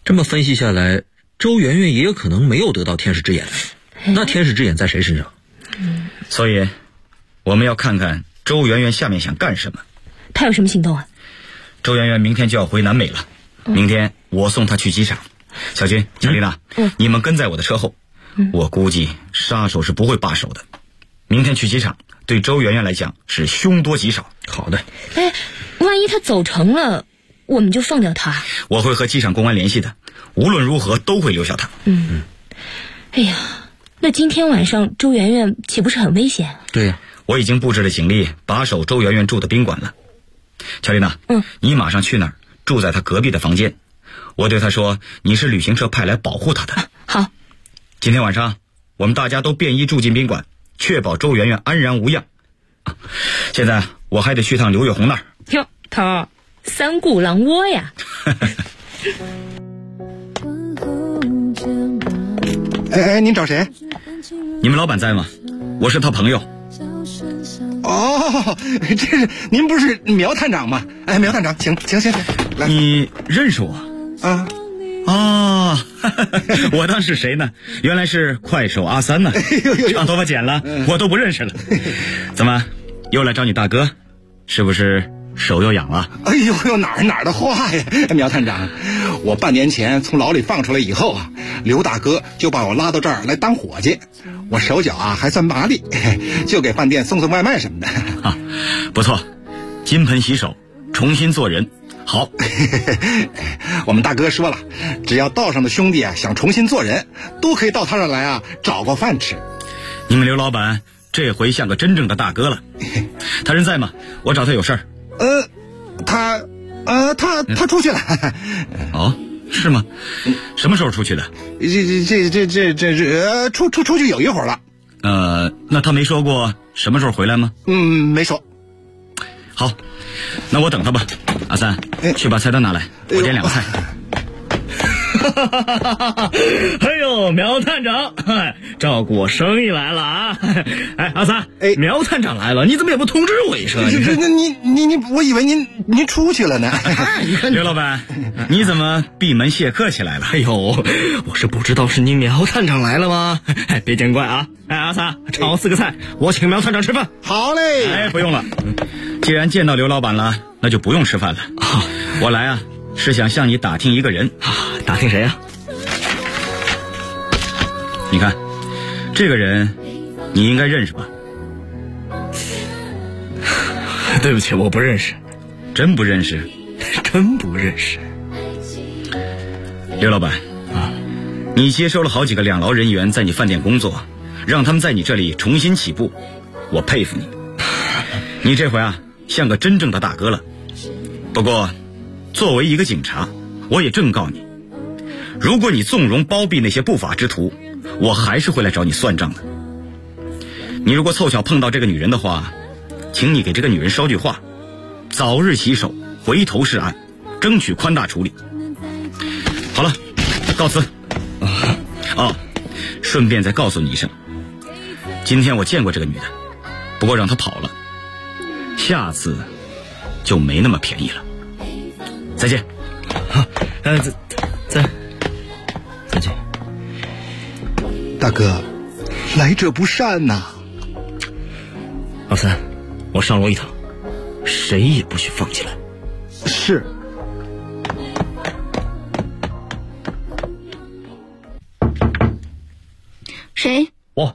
这么分析下来，周圆圆也有可能没有得到天使之眼，那天使之眼在谁身上？ 所以我们要看看周圆圆下面想干什么。 他有什么行动啊？ 周圆圆明天就要回南美了，明天我送她去机场。小军、小丽娜，你们跟在我的车后。我估计杀手是不会罢手的。明天去机场，对周圆圆来讲是凶多吉少。 好的。 万一他走成了，我们就放掉他。 我会和机场公安联系的，无论如何都会留下他。 哎呀，那今天晚上周圆圆岂不是很危险？ 对呀， 我已经布置了警力把守周圆圆住的宾馆了。乔丽娜，你马上去那儿，住在她隔壁的房间。我对她说，你是旅行社派来保护她的。 好。 今天晚上我们大家都便衣住进宾馆，确保周圆圆安然无恙。现在我还得去趟刘月红那儿。 哟，头三顾狼窝呀。 哎，您找谁？ 你们老板在吗？我是他朋友。 哦，这是您不是苗探长吗？哎，苗探长，请，来。 你认识我？我当是谁呢？原来是快手阿三呢。长头发剪了，我都不认识了。怎么又来找你大哥？是不是手又痒了？ 哎呦，哪儿的话呀，苗探长，我半年前从牢里放出来以后啊，刘大哥就把我拉到这儿来当伙计，我手脚还算麻利，就给饭店送外卖什么的。 不错，金盆洗手，重新做人。好， 我们大哥说了，只要道上的兄弟想重新做人，都可以到他这儿来找个饭吃。 你们刘老板这回像个真正的大哥了。他人在吗？我找他有事儿。 他出去了。 哦，是吗？什么时候出去的？ 出去有一会儿了。 那他没说过什么时候回来吗？ 没说。 好，那我等他吧。阿三，去把菜单拿来，我点2个菜。 哎呦，苗探长，照顾我生意来了啊！哎，阿三，苗探长来了，你怎么也不通知我一声？ 你，我以为您出去了呢。 刘老板，你怎么闭门谢客起来了？ 哎呦，我是不知道是您苗探长来了吗？哎，别见怪啊！哎，阿三，炒4个菜，我请苗探长吃饭。 好嘞。 哎，不用了，既然见到刘老板了，那就不用吃饭了。我来是想向你打听一个人。 打听谁啊？ 你看，这个人你应该认识吧？ 对不起，我不认识。 真不认识？ 真不认识。 刘老板你接收了好几个两劳人员在你饭店工作，让他们在你这里重新起步，我佩服你。你这回像个真正的大哥了。不过作为一个警察，我也正告你，如果你纵容包庇那些不法之徒，我还是会来找你算账的。你如果凑巧碰到这个女人的话，请你给这个女人捎句话，早日洗手，回头是岸，争取宽大处理。好了，告辞。顺便再告诉你一声，今天我见过这个女的，不过让她跑了，下次就没那么便宜了。再见。 再见。 大哥，来者不善呐。 老三，我上楼一趟，谁也不许放进来。 是。 谁？ 我。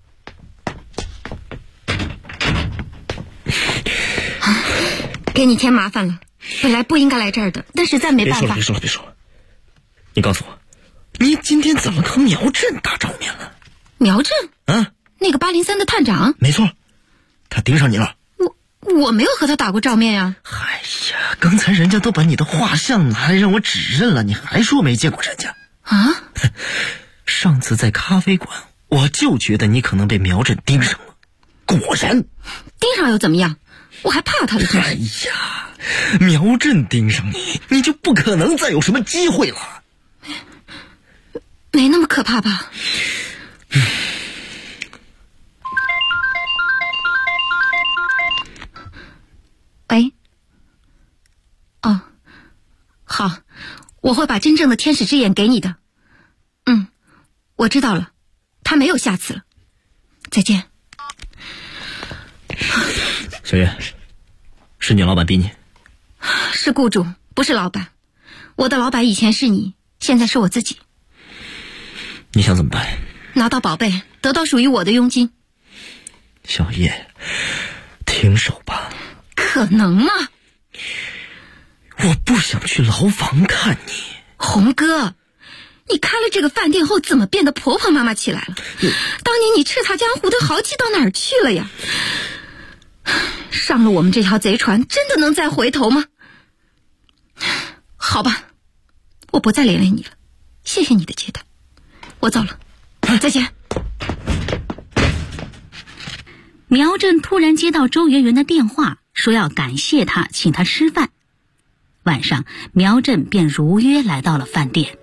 给你添麻烦了，本来不应该来这儿的，但实在没办法。 别说了，你告诉我，你今天怎么和苗振打照面了？ 苗振？那个803的探长？ 没错，他盯上你了。 我没有和他打过照面呀。 哎呀，刚才人家都把你的画像拿来让我指认了，你还说没见过人家啊？ 上次在咖啡馆，我就觉得你可能被苗振盯上了，果然。 盯上又怎么样？我还怕他了。 哎呀，苗振盯上你，你就不可能再有什么机会了。 没那么可怕吧？喂。好， 我会把真正的天使之眼给你的。我知道了，他没有下次了。再见。 小月，是你老板逼你？ 是雇主，不是老板。我的老板以前是你，现在是我自己。 你想怎么办？ 拿到宝贝，得到属于我的佣金。 小叶，停手吧。 可能吗？ 我不想去牢房看你。 红哥，你开了这个饭店后怎么变得婆婆妈妈起来了？当年你叱咤江湖的豪气到哪儿去了呀？上了我们这条贼船，真的能再回头吗？好吧，我不再连累你了，谢谢你的接待，我走了，再见。 苗振突然接到周圆圆的电话，说要感谢他，请他吃饭。晚上，苗振便如约来到了饭店。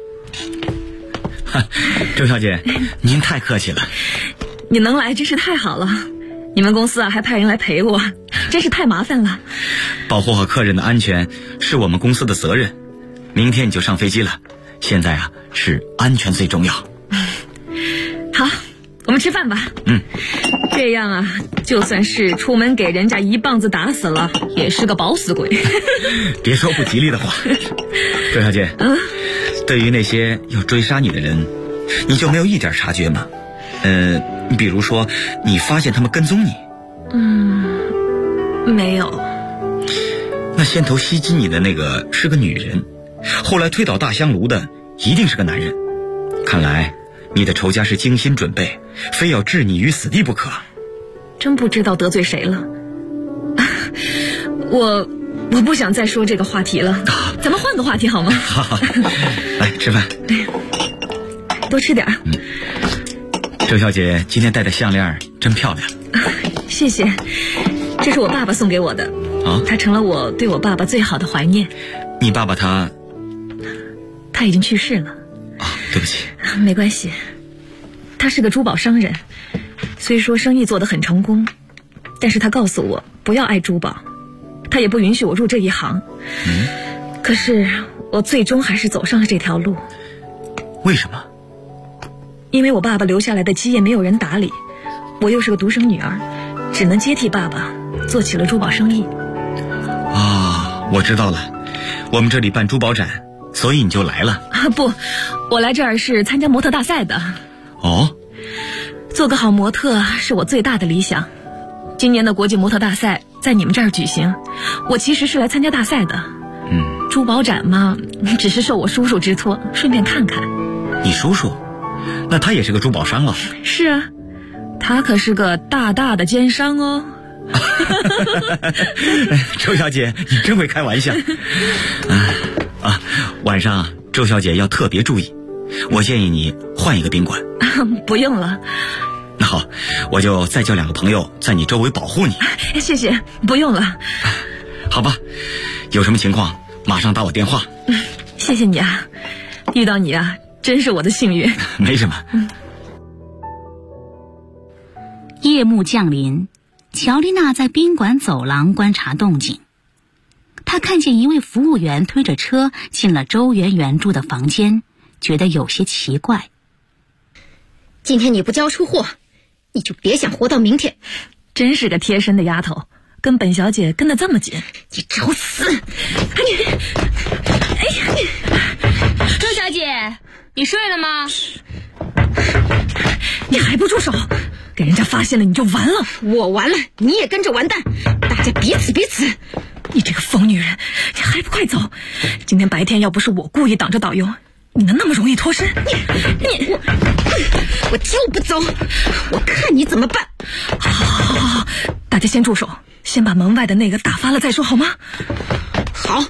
周小姐，您太客气了。 你能来真是太好了，你们公司还派人来陪我，真是太麻烦了。 保护好客人的安全是我们公司的责任。明天你就上飞机了，现在是安全最重要。 好，我们吃饭吧。这样就算是出门给人家一棒子打死了，也是个饱死鬼。 别说不吉利的话。周小姐，对于那些要追杀你的人，你就没有一点察觉吗？比如说你发现他们跟踪你。 没有。 那先头袭击你的那个是个女人，后来推倒大香炉的一定是个男人。看来你的仇家是精心准备，非要置你于死地不可。 真不知道得罪谁了。我不想再说这个话题了，咱们换个话题好吗？ 好，来吃饭。 多吃点。 周小姐今天戴的项链真漂亮。 谢谢，这是我爸爸送给我的。它成了我对我爸爸最好的怀念。 你爸爸他已经去世了。 对不起。 没关系，他是个珠宝商人，虽说生意做得很成功，但是他告诉我不要爱珠宝，他也不允许我入这一行。可是我最终还是走上了这条路。 为什么？ 因为我爸爸留下来的基业没有人打理，我又是个独生女儿，只能接替爸爸做起了珠宝生意。 我知道了，我们这里办珠宝展，所以你就来了。 不，我来这儿是参加模特大赛的。做个好模特是我最大的理想。今年的国际模特大赛在你们这儿举行，我其实是来参加大赛的。珠宝展嘛，只是受我叔叔之托，顺便看看。 你叔叔？那他也是个珠宝商了。 是啊，他可是个大大的奸商哦。 周小姐，你真会开玩笑。晚上周小姐要特别注意，我建议你换一个宾馆。 不用了。 那好，我就再叫2个朋友在你周围保护你。 谢谢，不用了。 好吧，有什么情况马上打我电话。 谢谢你啊，遇到你啊，真是我的幸运。 没什么。 夜幕降临，乔丽娜在宾馆走廊观察动静。她看见一位服务员推着车进了周圆圆住的房间，觉得有些奇怪。 今天你不交出货，你就别想活到明天。真是个贴身的丫头，跟本小姐跟得这么紧，你找死！ 周小姐，你睡了吗？ 你还不住手！给人家发现了你就完了。我完了，你也跟着完蛋，大家彼此彼此。你这个疯女人，你还不快走！今天白天要不是我故意挡着导游，你能那么容易脱身？我就不走，我看你怎么办。好，大家先住手，先把门外的那个打发了再说，好吗？好。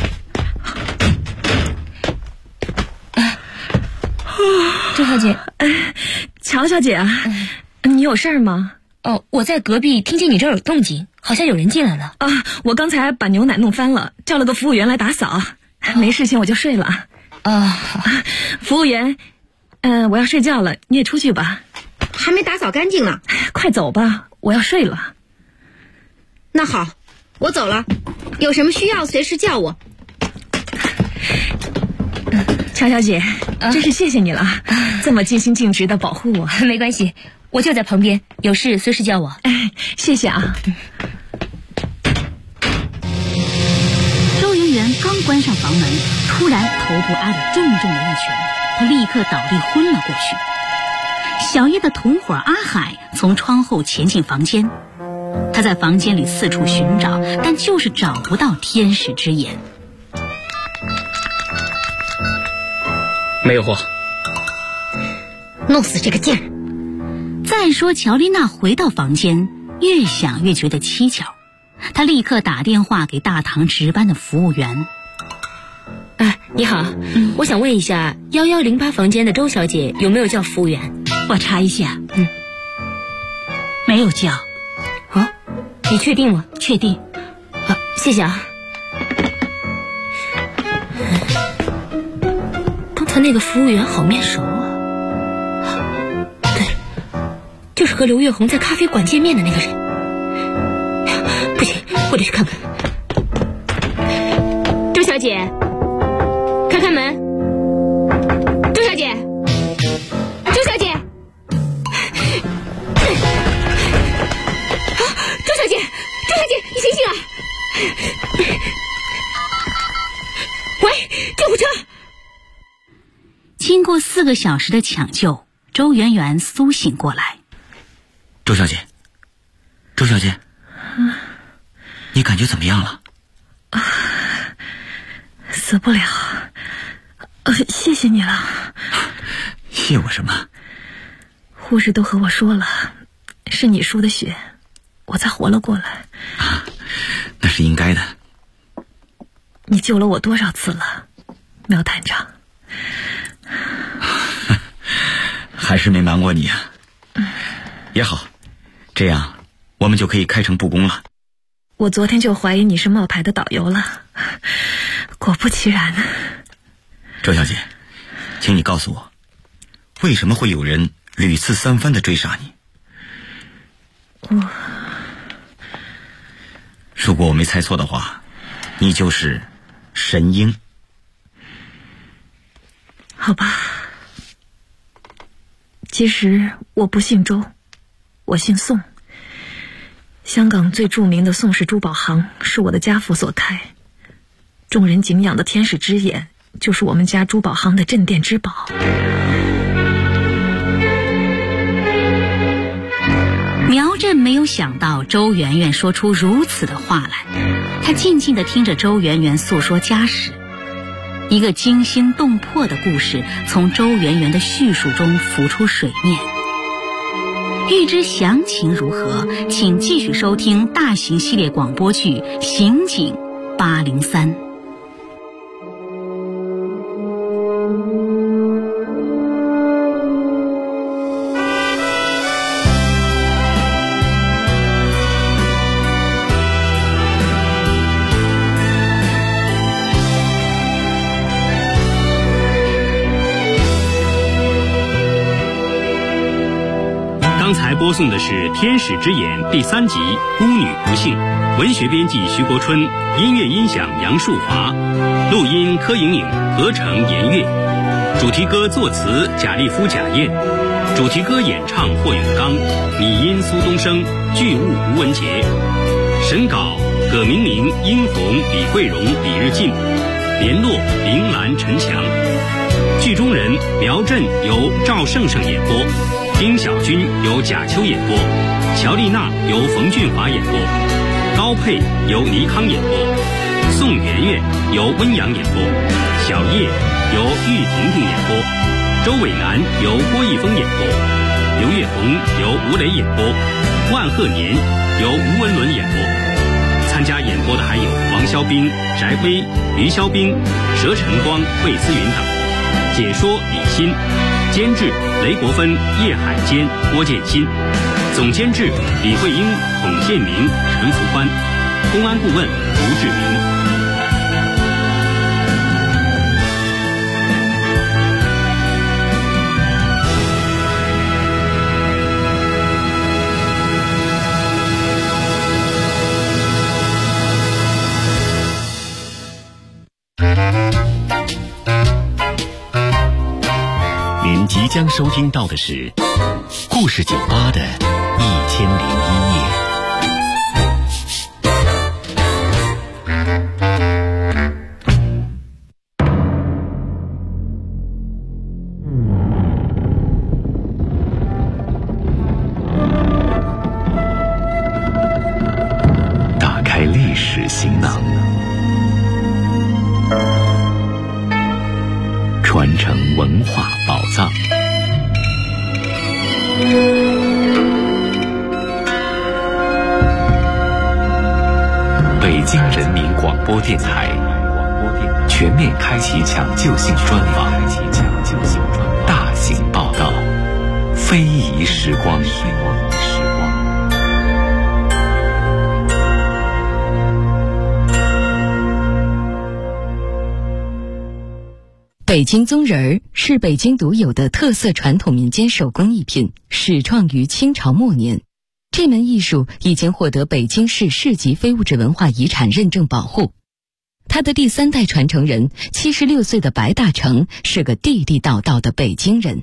周小姐， 乔小姐啊，你有事儿吗？ 我在隔壁听见你这儿有动静，好像有人进来了。 我刚才把牛奶弄翻了，叫了个服务员来打扫，没事情我就睡了。服务员，我要睡觉了，你也出去吧。还没打扫干净呢。快走吧，我要睡了。那好，我走了，有什么需要随时叫我。 乔小姐，真是谢谢你了，这么尽心尽职的保护我。 没关系，我就在旁边，有事随时叫我。 哎，谢谢啊。 周圆圆刚关上房门，突然头部挨了重重的一拳，他立刻倒地昏了过去。小叶的同伙阿海从窗后潜进房间，他在房间里四处寻找，但就是找不到天使之眼。 没有货， 弄死这个贱人！ 再说乔丽娜回到房间，越想越觉得蹊跷，她立刻打电话给大堂值班的服务员。 你好，我想问一下1108房间的周小姐有没有叫服务员？ 我查一下。没有叫。 啊，你确定吗？ 确定。 好，谢谢啊。刚才那个服务员好面熟啊。对，就是和刘月红在咖啡馆见面的那个人。不行，我得去看看。周小姐，开开门。周小姐，周小姐。周小姐，你醒醒啊！喂，救护车！ 经过4个小时的抢救，周圆圆苏醒过来。 周小姐，你感觉怎么样了？ 死不了。谢谢你了。 谢我什么？ 护士都和我说了，是你输的血，我才活了过来。 那是应该的。 你救了我多少次了，苗探长？ 还是没瞒过你啊。也好，这样我们就可以开诚布公了。 我昨天就怀疑你是冒牌的导游了，果不其然。 周小姐，请你告诉我，为什么会有人屡次三番的追杀你？如果我没猜错的话，你就是神鹰。 好吧，其实我不姓周，我姓宋。香港最著名的宋氏珠宝行是我的家父所开，众人敬仰的天使之眼就是我们家珠宝行的镇店之宝。 苗振没有想到周圆圆说出如此的话来，他静静地听着周圆圆诉说家史。一个惊心动魄的故事从周圆圆的叙述中浮出水面。欲知详情如何，请继续收听大型系列广播剧《刑警803》。 刚才播送的是《天使之眼》第3集《孤女不幸》，文学编辑徐国春，音乐音响杨树华，录音柯莹莹，合成严月，主题歌作词贾立夫、贾燕，主题歌演唱霍永刚，拟音苏东升，剧务吴文杰，审稿葛明明、殷红、李桂荣、李日进，联络林兰、陈强，剧中人苗振由赵胜胜演播，丁小军由贾秋演播，乔丽娜由冯俊华演播，高佩由倪康演播，宋媛媛由温阳演播，小叶由玉婷婷演播，周伟南由郭一峰演播，刘月红由吴磊演播，万鹤年由吴文伦演播。参加演播的还有王肖兵、翟辉、于肖兵、佘晨光、魏思云等。解说李欣，监制雷国芬、叶海坚、郭建新，总监制李慧英、孔建明、陈福欢，公安顾问吴志明。 您即将收听到的是故事酒吧的1001夜。打开历史行囊，传承文化宝藏。北京人民广播电台全面开启抢救性专访，大型报道，非遗时光。 北京宗人儿是北京独有的特色传统民间手工艺品，始创于清朝末年。这门艺术已经获得北京市市级非物质文化遗产认证保护。他的第3代传承人76岁的白大成是个地地道道的北京人。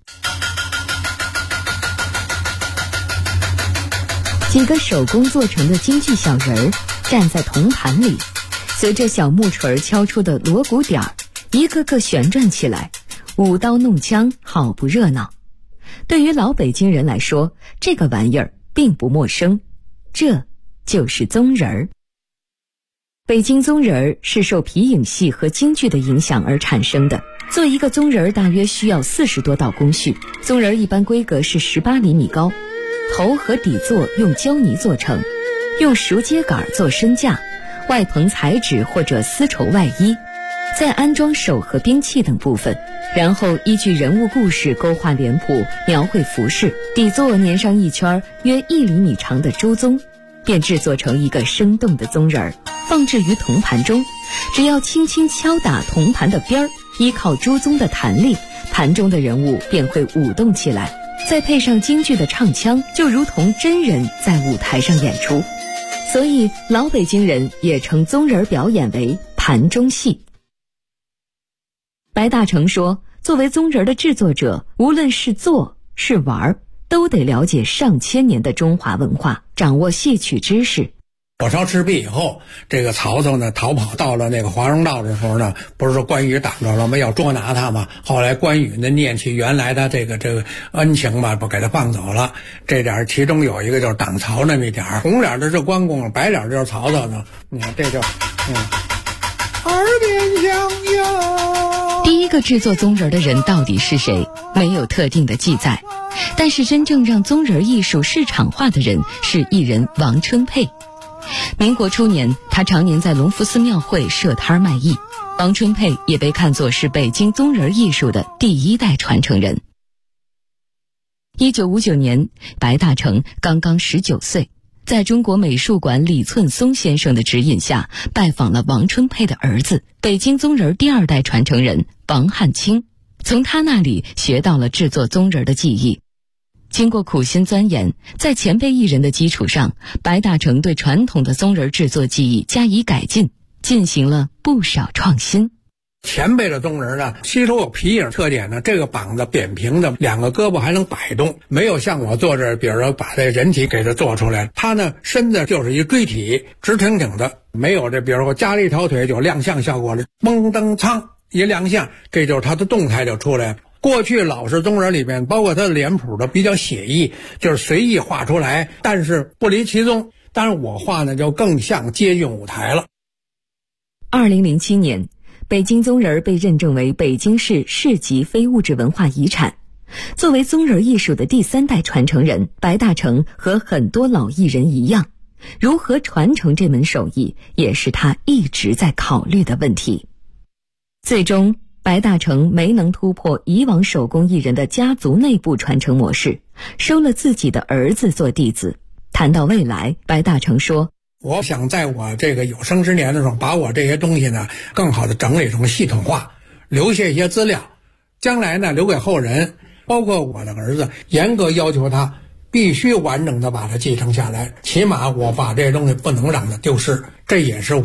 几个手工做成的京剧小人儿站在铜盘里，随着小木锤敲出的锣鼓点儿，一个个旋转起来，舞刀弄枪，好不热闹。对于老北京人来说，这个玩意儿并不陌生，这就是宗人儿。北京宗人儿是受皮影戏和京剧的影响而产生的。做一个宗人儿大约需要40多道工序，宗人儿一般规格是18厘米高，头和底座用胶泥做成，用熟秸秆做身架，外棚彩纸或者丝绸外衣，再安装手和兵器等部分，然后依据人物故事勾画脸谱，描绘服饰，底座粘上一圈约1厘米长的猪鬃，便制作成一个生动的宗人儿，放置于铜盘中。只要轻轻敲打铜盘的边儿，依靠猪鬃的弹力，盘中的人物便会舞动起来，再配上京剧的唱腔，就如同真人在舞台上演出。所以老北京人也称宗人表演为盘中戏。白大成说，作为宗人的制作者，无论是做是玩，都得了解上千年的中华文化，掌握戏曲知识。 火烧赤壁以后，这个曹操呢逃跑到了那个华容道的时候呢，不是说关羽挡着了吗？要捉拿他嘛。后来关羽呢念起原来的这个恩情嘛，不给他放走了。这点其中有一个就是挡曹那么一点，红脸的是关公，白脸就是曹操呢。你看这就耳边响哟。 第一个制作宗人的人到底是谁？没有特定的记载。但是真正让宗人艺术市场化的人是艺人王春佩。民国初年，他常年在隆福寺庙会设摊卖艺。王春佩也被看作是北京宗人艺术的第1代传承人。1959年，白大成刚刚19岁，在中国美术馆李寸松先生的指引下，拜访了王春佩的儿子，北京宗人第2代传承人王汉卿，从他那里学到了制作宗人的技艺。经过苦心钻研，在前辈艺人的基础上，白大成对传统的宗人制作技艺加以改进，进行了不少创新。 前辈的宗人呢，吸收有皮影特点呢，这个膀子扁平的，2个胳膊还能摆动，没有像我做这，比如说把这人体给它做出来，他呢身子就是一锥体，直挺挺的，没有这比如说加了一条腿就亮相效果了，嘣噔苍一亮相，这就是他的动态就出来了。过去老式宗人里面，包括他的脸谱的比较写意，就是随意画出来，但是不离其宗。当然我画呢就更像接近舞台了。 2007年，北京宗人被认证为北京市市级非物质文化遗产。作为宗人艺术的第3代传承人，白大成和很多老艺人一样，如何传承这门手艺，也是他一直在考虑的问题。最终白大成没能突破以往手工艺人的家族内部传承模式，收了自己的儿子做弟子。谈到未来，白大成说， 我想在我这个有生之年的时候，把我这些东西呢更好的整理成系统化，留下一些资料，将来呢留给后人，包括我的儿子，严格要求他必须完整的把它继承下来，起码我把这些东西不能让它丢失，这也是我